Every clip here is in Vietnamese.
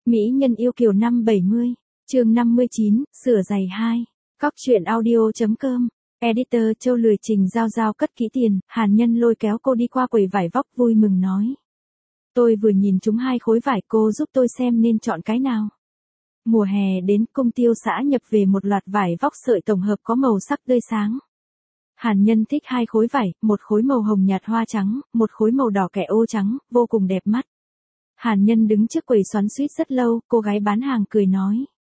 Mỹ nhân yêu kiều năm 70, chương 59, sửa giày 2. Cóc truyện audio.com. Editor Châu lười Trình Giao Giao cất kỹ tiền, Hàn Nhân lôi kéo cô đi qua quầy vải vóc vui mừng nói. Tôi vừa nhìn chúng 2 khối vải, cô giúp tôi xem nên chọn cái nào. Mùa hè đến, Cung Tiêu xã nhập về một loạt vải vóc sợi tổng hợp có màu sắc tươi sáng. Hàn Nhân thích 2 khối vải, một khối màu hồng nhạt hoa trắng, một khối màu đỏ kẻ ô trắng, vô cùng đẹp mắt. Hàn Nhân đứng trước quầy xoắn xuýt rất lâu, cô gái bán hàng cười nói.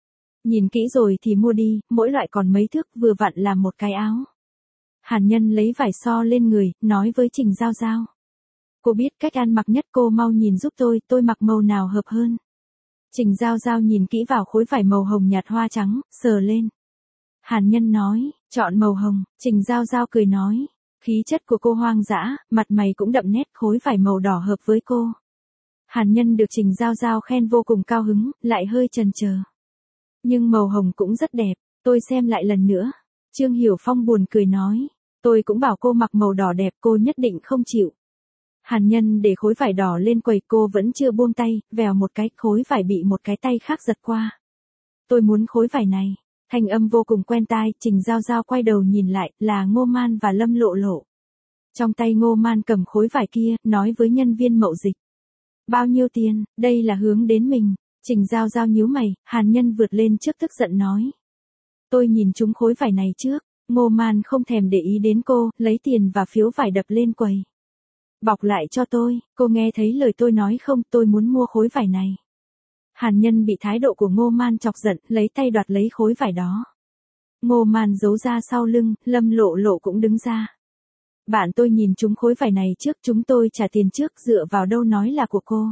Nhìn kỹ rồi thì mua đi, mỗi loại còn mấy thước, vừa vặn làm một cái áo. Hàn Nhân lấy vải so lên người, nói với Trình Giao Giao. Cô biết cách ăn mặc nhất, cô mau nhìn giúp tôi mặc màu nào hợp hơn. Trình Giao Giao nhìn kỹ vào khối vải màu hồng nhạt hoa trắng, sờ lên. Hàn Nhân nói, chọn màu hồng. Trình Giao Giao cười nói, khí chất của cô hoang dã, mặt mày cũng đậm nét, khối vải màu đỏ hợp với cô. Hàn Nhân được Trình Giao Giao khen vô cùng cao hứng, lại hơi chần chờ. Nhưng màu hồng cũng rất đẹp, tôi xem lại lần nữa. Trương Hiểu Phong buồn cười nói, tôi cũng bảo cô mặc màu đỏ đẹp, cô nhất định không chịu. Hàn Nhân để khối vải đỏ lên quầy, cô vẫn chưa buông tay, vèo một cái, khối vải bị một cái tay khác giật qua. Tôi muốn khối vải này. Thanh âm vô cùng quen tai, Trình Giao Giao quay đầu nhìn lại, là Ngô Man và Lâm Lộ Lộ. Trong tay Ngô Man cầm khối vải kia, nói với nhân viên mậu dịch. Bao nhiêu tiền, đây là hướng đến mình. Trình Giao Giao nhíu mày, Hàn Nhân vượt lên trước tức giận nói. Tôi nhìn trúng khối vải này trước. Ngô Man không thèm để ý đến cô, lấy tiền và phiếu vải đập lên quầy. Bọc lại cho tôi, cô nghe thấy lời tôi nói không, tôi muốn mua khối vải này. Hàn Nhân bị thái độ của Ngô Man chọc giận, lấy tay đoạt lấy khối vải đó. Ngô Man giấu ra sau lưng, Lâm Lộ Lộ cũng đứng ra. Bạn tôi nhìn trúng khối vải này trước, chúng tôi trả tiền trước, dựa vào đâu nói là của cô.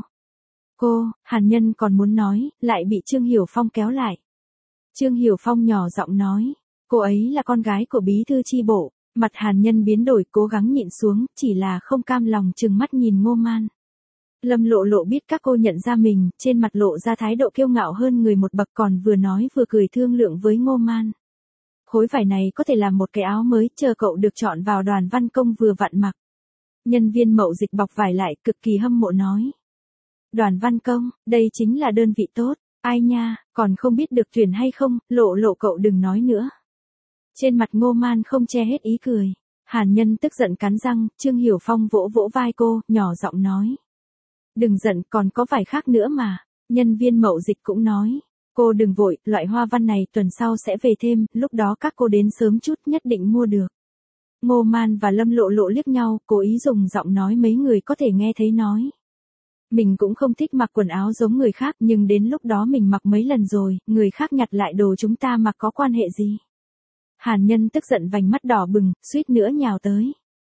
Cô, Hàn Nhân còn muốn nói, lại bị Trương Hiểu Phong kéo lại. Trương Hiểu Phong nhỏ giọng nói, cô ấy là con gái của bí thư chi bộ. Mặt Hàn Nhân biến đổi, cố gắng nhịn xuống, chỉ là không cam lòng trừng mắt nhìn Ngô Man. Lâm Lộ Lộ biết các cô nhận ra mình, trên mặt lộ ra thái độ kiêu ngạo hơn người một bậc, còn vừa nói vừa cười thương lượng với Ngô Man. Khối vải này có thể làm một cái áo mới, chờ cậu được chọn vào đoàn văn công vừa vặn mặc. Nhân viên mậu dịch bọc vải lại, cực kỳ hâm mộ nói. Đoàn văn công, đây chính là đơn vị tốt, ai nha, còn không biết được tuyển hay không, Lộ Lộ cậu đừng nói nữa. Trên mặt Ngô Man không che hết ý cười. Hàn Nhân tức giận cắn răng, Trương Hiểu Phong vỗ vỗ vai cô, nhỏ giọng nói. Đừng giận, còn có vài khác nữa mà. Nhân viên mậu dịch cũng nói. Cô đừng vội, loại hoa văn này tuần sau sẽ về thêm, lúc đó các cô đến sớm chút nhất định mua được. Ngô Man và Lâm Lộ Lộ liếc nhau, cố ý dùng giọng nói mấy người có thể nghe thấy nói. Mình cũng không thích mặc quần áo giống người khác, nhưng đến lúc đó mình mặc mấy lần rồi, người khác nhặt lại đồ chúng ta mặc có quan hệ gì. Hàn Nhân tức giận vành mắt đỏ bừng, suýt nữa nhào tới.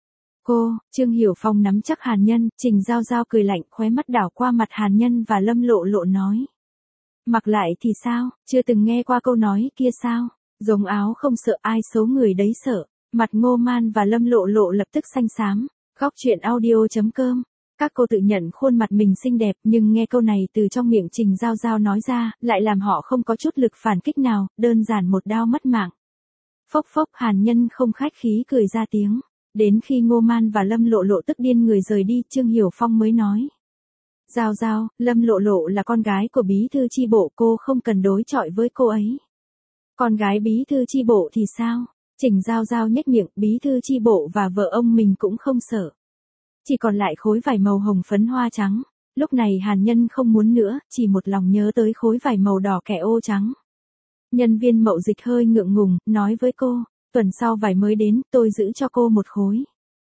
Cô, Trương Hiểu Phong nắm chắc Hàn Nhân, Trình Giao Giao cười lạnh, khóe mắt đảo qua mặt Hàn Nhân và Lâm Lộ Lộ nói. Mặc lại thì sao, chưa từng nghe qua câu nói kia sao, giống áo không sợ ai xấu người đấy sợ. Mặt Ngô Man và Lâm Lộ Lộ lập tức xanh xám. Góc truyện audio.com. Các cô tự nhận khuôn mặt mình xinh đẹp, nhưng nghe câu này từ trong miệng Trình Giao Giao nói ra, lại làm họ không có chút lực phản kích nào, đơn giản một đao mất mạng. Phốc phốc, Hàn Nhân không khách khí cười ra tiếng. Đến khi Ngô Man và Lâm Lộ Lộ tức điên người rời đi, Trương Hiểu Phong mới nói. Giao Giao, Lâm Lộ Lộ là con gái của bí thư chi bộ, cô không cần đối chọi với cô ấy. Con gái bí thư chi bộ thì sao? Trình Giao Giao nhếch miệng, bí thư chi bộ và vợ ông mình cũng không sợ. Chỉ còn lại khối vải màu hồng phấn hoa trắng. Lúc này Hàn Nhân không muốn nữa, chỉ một lòng nhớ tới khối vải màu đỏ kẻ ô trắng. Nhân viên mậu dịch hơi ngượng ngùng, nói với cô, tuần sau vải mới đến, tôi giữ cho cô một khối.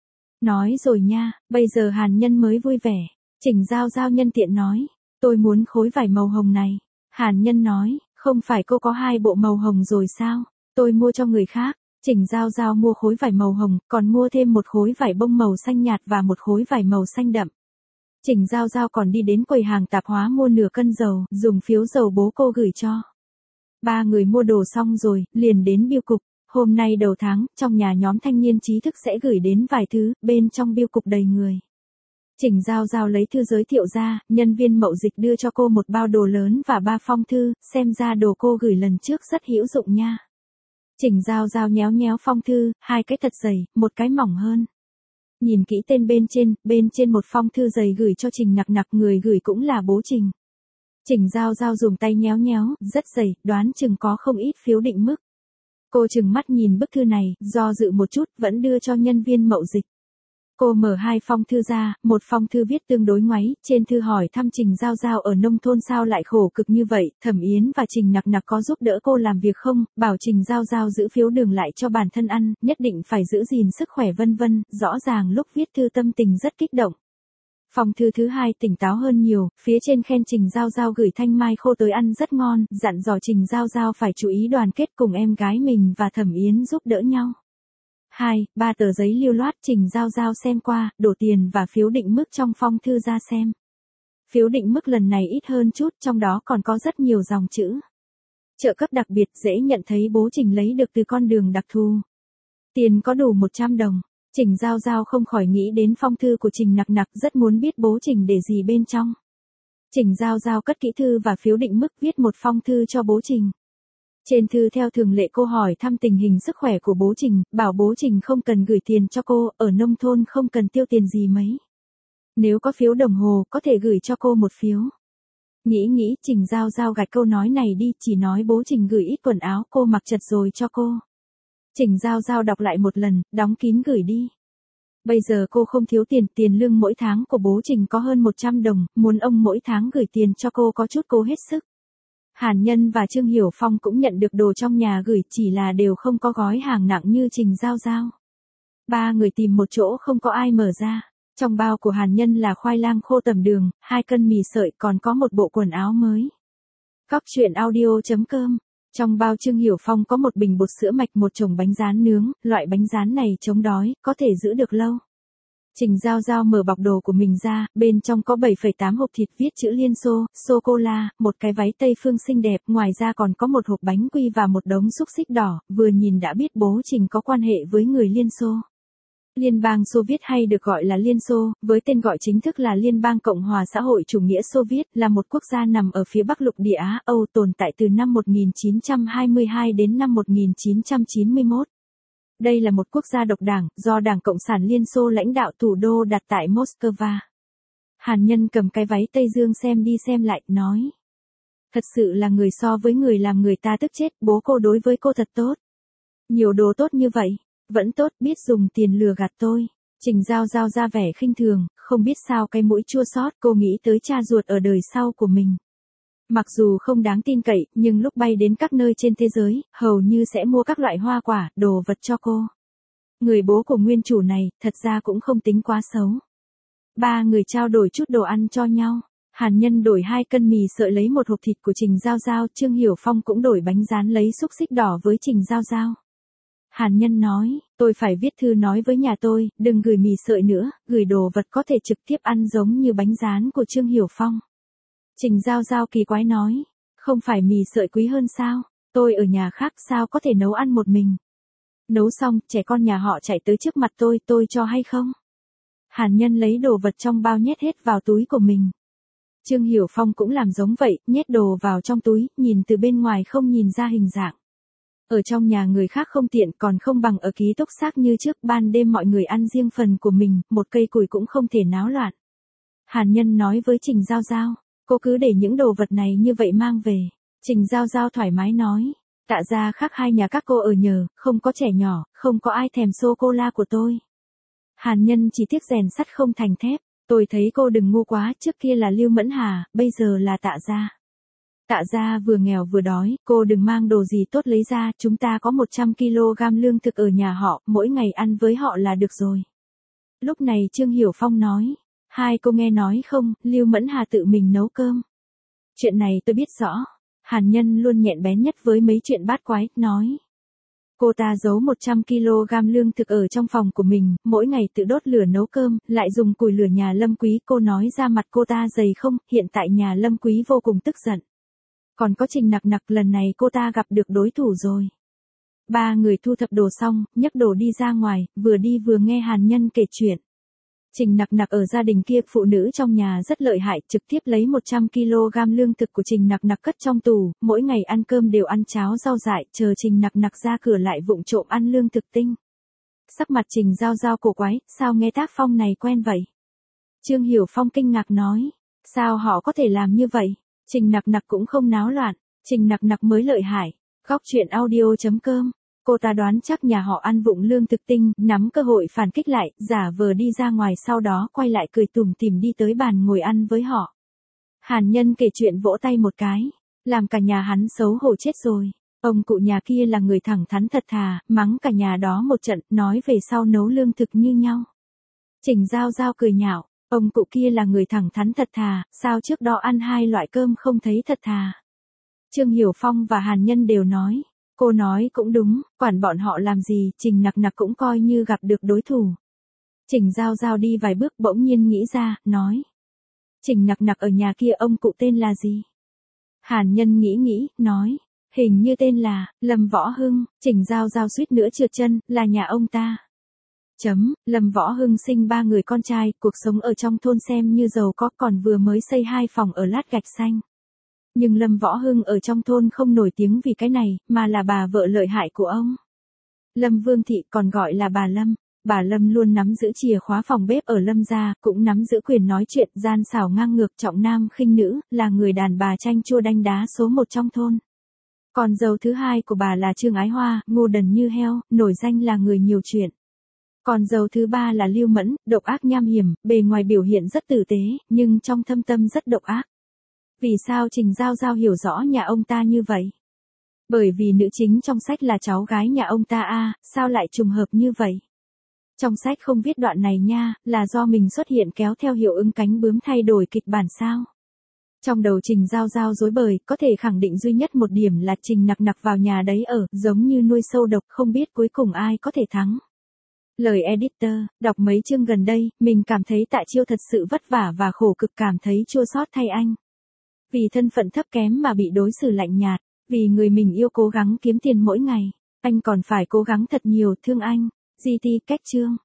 Nói rồi nha, bây giờ Hàn Nhân mới vui vẻ. Trình Giao Giao nhân tiện nói, tôi muốn khối vải màu hồng này. Hàn Nhân nói, không phải cô có 2 bộ màu hồng rồi sao, tôi mua cho người khác. Trình Giao Giao mua khối vải màu hồng, còn mua thêm một khối vải bông màu xanh nhạt và một khối vải màu xanh đậm. Trình Giao Giao còn đi đến quầy hàng tạp hóa mua nửa cân dầu, dùng phiếu dầu bố cô gửi cho. 3 người mua đồ xong rồi, liền đến bưu cục. Hôm nay đầu tháng, trong nhà nhóm thanh niên trí thức sẽ gửi đến vài thứ, bên trong bưu cục đầy người. Trình Giao Giao lấy thư giới thiệu ra, nhân viên mậu dịch đưa cho cô một bao đồ lớn và 3 phong thư, xem ra đồ cô gửi lần trước rất hữu dụng nha. Trình Giao Giao nhéo nhéo phong thư, 2 cái thật dày, một cái mỏng hơn. Nhìn kỹ tên bên trên một phong thư dày gửi cho Trình Nặc Nặc, người gửi cũng là bố Trình. Trình Giao Giao dùng tay nhéo nhéo, rất dày, đoán chừng có không ít phiếu định mức. Cô chừng mắt nhìn bức thư này, do dự một chút, vẫn đưa cho nhân viên mậu dịch. Cô mở hai phong thư ra, một phong thư viết tương đối ngoáy, trên thư hỏi thăm Trình Giao Giao ở nông thôn sao lại khổ cực như vậy, Thẩm Yến và Trình Nặc Nặc có giúp đỡ cô làm việc không, bảo Trình Giao Giao giữ phiếu đường lại cho bản thân ăn, nhất định phải giữ gìn sức khỏe vân vân, rõ ràng lúc viết thư tâm tình rất kích động. Phong thư thứ hai tỉnh táo hơn nhiều, phía trên khen Trình Giao Giao gửi thanh mai khô tới ăn rất ngon, dặn dò Trình Giao Giao phải chú ý đoàn kết cùng em gái mình và Thẩm Yến giúp đỡ nhau. 2, 3 tờ giấy lưu loát Trình Giao Giao xem qua, đổ tiền và phiếu định mức trong phong thư ra xem. Phiếu định mức lần này ít hơn chút, trong đó còn có rất nhiều dòng chữ. Trợ cấp đặc biệt dễ nhận thấy bố Trình lấy được từ con đường đặc thù. Tiền có đủ 100 đồng. Trình Giao Giao không khỏi nghĩ đến phong thư của Trình Nặc Nặc, rất muốn biết bố Trình để gì bên trong. Trình Giao Giao cất kỹ thư và phiếu định mức, viết một phong thư cho bố Trình. Trên thư theo thường lệ cô hỏi thăm tình hình sức khỏe của bố Trình, bảo bố Trình không cần gửi tiền cho cô, ở nông thôn không cần tiêu tiền gì mấy. Nếu có phiếu đồng hồ, có thể gửi cho cô một phiếu. Nghĩ, Trình Giao Giao gạch câu nói này đi, chỉ nói bố Trình gửi ít quần áo cô mặc chật rồi cho cô. Trình Giao Giao đọc lại một lần, đóng kín gửi đi. Bây giờ cô không thiếu tiền, tiền lương mỗi tháng của bố Trình có hơn 100 đồng, muốn ông mỗi tháng gửi tiền cho cô có chút cố hết sức. Hàn Nhân và Trương Hiểu Phong cũng nhận được đồ trong nhà gửi, chỉ là đều không có gói hàng nặng như Trình Giao Giao. Ba người tìm một chỗ không có ai mở ra. Trong bao của Hàn Nhân là khoai lang khô tẩm đường, 2 cân mì sợi, còn có một bộ quần áo mới. Cóc truyện audio.com. Trong bao Trương Hiểu Phong có một bình bột sữa mạch, một chồng bánh rán nướng, loại bánh rán này chống đói, có thể giữ được lâu. Trình Giao Giao mở bọc đồ của mình ra, bên trong có 7,8 hộp thịt viết chữ Liên Xô, sô-cô-la, một cái váy Tây phương xinh đẹp, ngoài ra còn có một hộp bánh quy và một đống xúc xích đỏ, vừa nhìn đã biết bố Trình có quan hệ với người Liên Xô. Liên bang Xô Viết hay được gọi là Liên Xô, với tên gọi chính thức là Liên bang Cộng hòa xã hội chủ nghĩa Xô Viết, là một quốc gia nằm ở phía Bắc lục địa Á Âu, tồn tại từ năm 1922 đến năm 1991. Đây là một quốc gia độc đảng, do Đảng Cộng sản Liên Xô lãnh đạo, thủ đô đặt tại Moscow. Hàn Nhân cầm cái váy Tây Dương xem đi xem lại, nói. Thật sự là người so với người làm người ta tức chết, bố cô đối với cô thật tốt. Nhiều đồ tốt như vậy, vẫn tốt, biết dùng tiền lừa gạt tôi. Trình Giao Giao ra vẻ khinh thường, không biết sao cái mũi chua xót, cô nghĩ tới cha ruột ở đời sau của mình. Mặc dù không đáng tin cậy, nhưng lúc bay đến các nơi trên thế giới, hầu như sẽ mua các loại hoa quả, đồ vật cho cô. Người bố của nguyên chủ này, thật ra cũng không tính quá xấu. Ba người trao đổi chút đồ ăn cho nhau. Hàn Nhân đổi 2 cân mì sợi lấy một hộp thịt của Trình Giao Giao, Trương Hiểu Phong cũng đổi bánh rán lấy xúc xích đỏ với Trình Giao Giao. Hàn Nhân nói, tôi phải viết thư nói với nhà tôi, đừng gửi mì sợi nữa, gửi đồ vật có thể trực tiếp ăn giống như bánh rán của Trương Hiểu Phong. Trình Giao Giao kỳ quái nói, không phải mì sợi quý hơn sao, tôi ở nhà khác sao có thể nấu ăn một mình. Nấu xong, trẻ con nhà họ chạy tới trước mặt tôi cho hay không? Hàn Nhân lấy đồ vật trong bao nhét hết vào túi của mình. Trương Hiểu Phong cũng làm giống vậy, nhét đồ vào trong túi, nhìn từ bên ngoài không nhìn ra hình dạng. Ở trong nhà người khác không tiện, còn không bằng ở ký túc xá như trước, ban đêm mọi người ăn riêng phần của mình, một cây củi cũng không thể náo loạn. Hàn Nhân nói với Trình Giao Giao, cô cứ để những đồ vật này như vậy mang về. Trình Giao Giao thoải mái nói, Tạ gia khác hai nhà các cô ở nhờ, không có trẻ nhỏ, không có ai thèm sô-cô-la của tôi. Hàn Nhân chỉ tiếc rèn sắt không thành thép, tôi thấy cô đừng ngu quá, trước kia là Lưu Mẫn Hà, bây giờ là Tạ gia. Tạ gia vừa nghèo vừa đói, cô đừng mang đồ gì tốt lấy ra, chúng ta có 100 kg lương thực ở nhà họ, mỗi ngày ăn với họ là được rồi. Lúc này Trương Hiểu Phong nói, hai cô nghe nói không, Lưu Mẫn Hà tự mình nấu cơm. Chuyện này tôi biết rõ. Hàn Nhân luôn nhẹn bén nhất với mấy chuyện bát quái, nói. Cô ta giấu 100 kg lương thực ở trong phòng của mình, mỗi ngày tự đốt lửa nấu cơm, lại dùng củi lửa nhà Lâm Quý. Cô nói ra mặt cô ta dày không, hiện tại nhà Lâm Quý vô cùng tức giận. Còn có Trình Nặc Nặc, lần này cô ta gặp được đối thủ rồi. Ba người thu thập đồ xong, nhấc đồ đi ra ngoài, vừa đi vừa nghe Hàn Nhân kể chuyện. Trình Nặc Nặc ở gia đình kia, phụ nữ trong nhà rất lợi hại, trực tiếp lấy 100 kg lương thực của Trình Nặc Nặc cất trong tủ, mỗi ngày ăn cơm đều ăn cháo rau dại, chờ Trình Nặc Nặc ra cửa lại vụng trộm ăn lương thực tinh. Sắc mặt Trình Giao Giao cổ quái, sao nghe tác phong này quen vậy? Trương Hiểu Phong kinh ngạc nói, sao họ có thể làm như vậy? Trình Nặc Nặc cũng không náo loạn, Trình Nặc Nặc mới lợi hại. Góc chuyện audio.com. Cô ta đoán chắc nhà họ ăn vụng lương thực tinh, nắm cơ hội phản kích lại, giả vờ đi ra ngoài sau đó quay lại cười tủm tỉm đi tới bàn ngồi ăn với họ. Hàn Nhân kể chuyện vỗ tay một cái, làm cả nhà hắn xấu hổ chết rồi. Ông cụ nhà kia là người thẳng thắn thật thà, mắng cả nhà đó một trận, nói về sau nấu lương thực như nhau. Trình Giao Giao cười nhạo, ông cụ kia là người thẳng thắn thật thà, sao trước đó ăn hai loại cơm không thấy thật thà. Trương Hiểu Phong và Hàn Nhân đều nói, cô nói cũng đúng, quản bọn họ làm gì, Trình Nặc Nặc cũng coi như gặp được đối thủ. Trình Giao Giao đi vài bước bỗng nhiên nghĩ ra, nói. Trình Nặc Nặc ở nhà kia ông cụ tên là gì? Hàn Nhân nghĩ, nói. Hình như tên là, Lâm Võ Hưng. Trình Giao Giao suýt nữa trượt chân, là nhà ông ta. Lâm Võ Hưng sinh 3 người con trai, cuộc sống ở trong thôn xem như giàu có, còn vừa mới xây 2 phòng ở lát gạch xanh. Nhưng Lâm Võ Hưng ở trong thôn không nổi tiếng vì cái này, mà là bà vợ lợi hại của ông. Lâm Vương Thị còn gọi là bà Lâm. Bà Lâm luôn nắm giữ chìa khóa phòng bếp ở Lâm gia, cũng nắm giữ quyền nói chuyện, gian xảo ngang ngược, trọng nam khinh nữ, là người đàn bà chanh chua đanh đá số 1 trong thôn. Còn dâu thứ hai của bà là Trương Ái Hoa, ngu đần như heo, nổi danh là người nhiều chuyện. Còn dâu thứ ba là Lưu Mẫn, độc ác nham hiểm, bề ngoài biểu hiện rất tử tế, nhưng trong thâm tâm rất độc ác. Vì sao Trình Giao Giao hiểu rõ nhà ông ta như vậy? Bởi vì nữ chính trong sách là cháu gái nhà ông ta a, sao lại trùng hợp như vậy? Trong sách không viết đoạn này nha, là do mình xuất hiện kéo theo hiệu ứng cánh bướm thay đổi kịch bản sao? Trong đầu Trình Giao Giao rối bời, có thể khẳng định duy nhất một điểm là Trình Nặc Nặc vào nhà đấy ở, giống như nuôi sâu độc, không biết cuối cùng ai có thể thắng. Lời editor, đọc mấy chương gần đây, mình cảm thấy Tạ Chiêu thật sự vất vả và khổ cực, cảm thấy chua xót thay anh. Vì thân phận thấp kém mà bị đối xử lạnh nhạt, vì người mình yêu cố gắng kiếm tiền mỗi ngày, anh còn phải cố gắng thật nhiều, thương anh. GT cách chương.